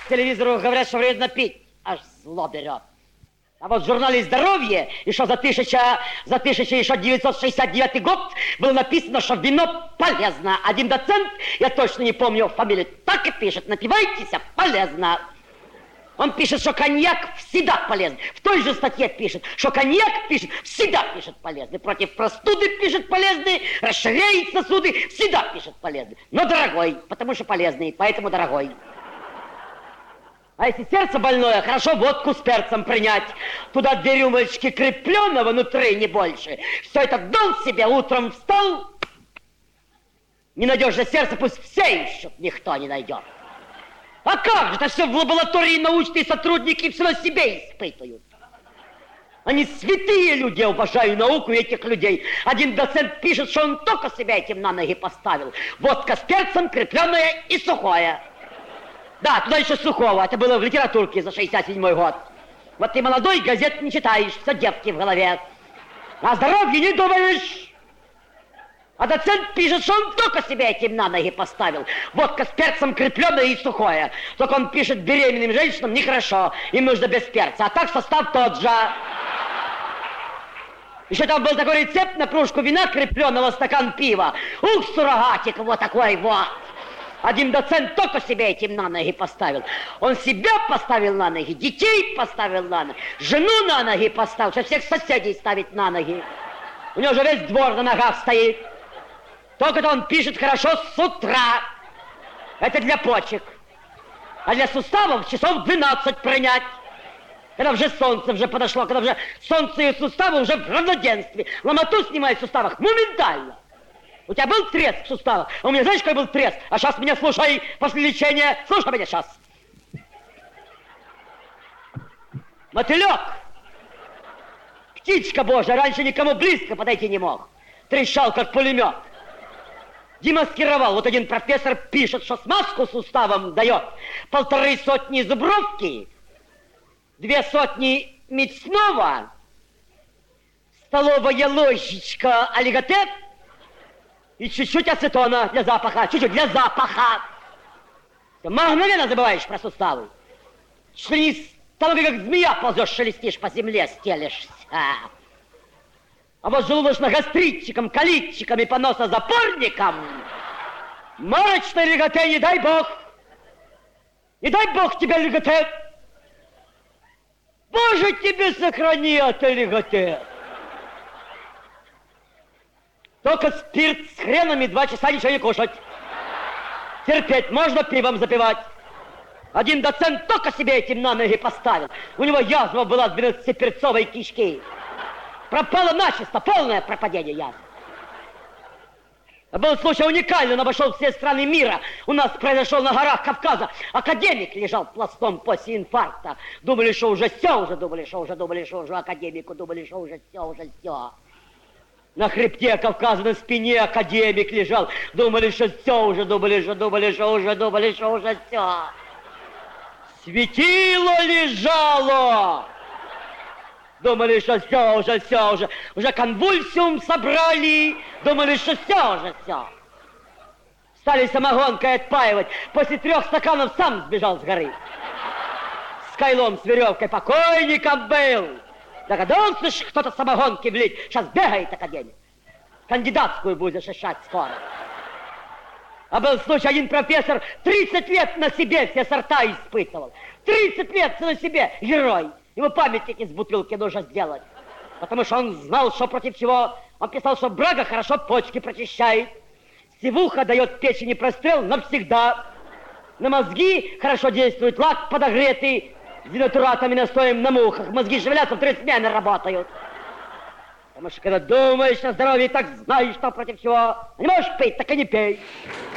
телевизору говорят, что вредно пить. Аж зло берет. А вот в журнале «Здоровье» еще за 1969 год было написано, что вино полезно. Один доцент, я точно не помню его фамилию, так и пишет: напивайтесь, полезно. Он пишет, что коньяк всегда полезен. В той же статье пишет, что коньяк пишет, всегда пишет полезный. Против простуды пишет полезный, расширяет сосуды, всегда пишет полезный. Но дорогой, потому что полезный, поэтому дорогой. А если сердце больное, хорошо водку с перцем принять. Туда 2 рюмочки крепленого, внутри не больше. Все это дал себе, утром встал. Ненадежное сердце пусть все ищут, никто не найдет. А как же, это все в лаборатории научные сотрудники все на себе испытывают. Они святые люди, я уважаю науку этих людей. Один доцент пишет, что он только себя этим на ноги поставил. Водка с перцем, крепленное и сухое. Да, туда еще сухого. Это было в литературке за 67-й год. Вот ты молодой, газет не читаешь, все девки в голове. О здоровье не думаешь. А доцент пишет, что он только себя этим на ноги поставил. Водка с перцем, крепленное и сухое. Только он пишет, беременным женщинам нехорошо, им нужно без перца. А так состав тот же. Еще там был такой рецепт на кружку вина крепленного, стакан пива. Ух, суррогатик, вот такой вот. Один доцент только себя этим на ноги поставил. Он себя поставил на ноги, детей поставил на ноги, жену на ноги поставил, сейчас всех соседей ставит на ноги. У него уже весь двор на ногах стоит. Только-то он пишет хорошо с утра. Это для почек. А для суставов часов 12 принять. Когда уже солнце уже подошло, когда уже солнце и суставы уже в равноденствии. Ломоту снимает в суставах моментально. У тебя был треск в суставах? А у меня, знаешь, какой был треск? А сейчас меня слушай после лечения. Слушай меня сейчас. Мотылек. Птичка Божия, раньше никому близко подойти не мог. Трещал, как пулемет. Демаскировал. Вот один профессор пишет, что смазку суставом дает 150 зубровки, 200 мясного, столовая ложечка олиготеп и чуть-чуть ацетона для запаха. Чуть-чуть для запаха. Ты мгновенно забываешь про суставы. Члени столовой, как змея, ползешь, шелестишь, по земле стелешься. А вот желудочно-гастритчикам, колитчикам и поносозапорникам марочной льготы не дай бог. Не дай бог тебе льготы. Боже, тебе сохрани от льготы. Только спирт с хренами 2 часа ничего не кушать. Терпеть можно, пивом запивать. Один доцент только себе этим на ноги поставил. У него язва была с 12-перцовой кишки. Пропало начисто, полное пропадение язв. Был случай уникальный, он обошел все страны мира. У нас произошел на горах Кавказа. Академик лежал пластом после инфаркта. Думали, что уже все, думали, что уже академику, думали, что уже все. На хребте Кавказа, на спине академик лежал. Думали, что все уже, думали, что уже все. Светило лежало. Думали, что все уже. Уже конвульсиум собрали. Думали, что все. Стали самогонкой отпаивать. После 3 стаканов сам сбежал с горы. С кайлом, с веревкой покойником был. Догадался, что кто-то самогонки влить. Сейчас бегает академик. Кандидатскую будет защищать скоро. А был случай, один профессор 30 лет на себе все сорта испытывал. 30 лет на себе. Герой. Ему памятник из бутылки нужно сделать. Потому что он знал, что против чего. Он писал, что брага хорошо почки прочищает. Сивуха дает печени прострел навсегда. На мозги хорошо действует лак подогретый. С денатуратами настоем на мухах. Мозги шевелятся, в 3 смены работают. Потому что когда думаешь о здоровье, так знаешь, что против чего. Не можешь пить, так и не пей.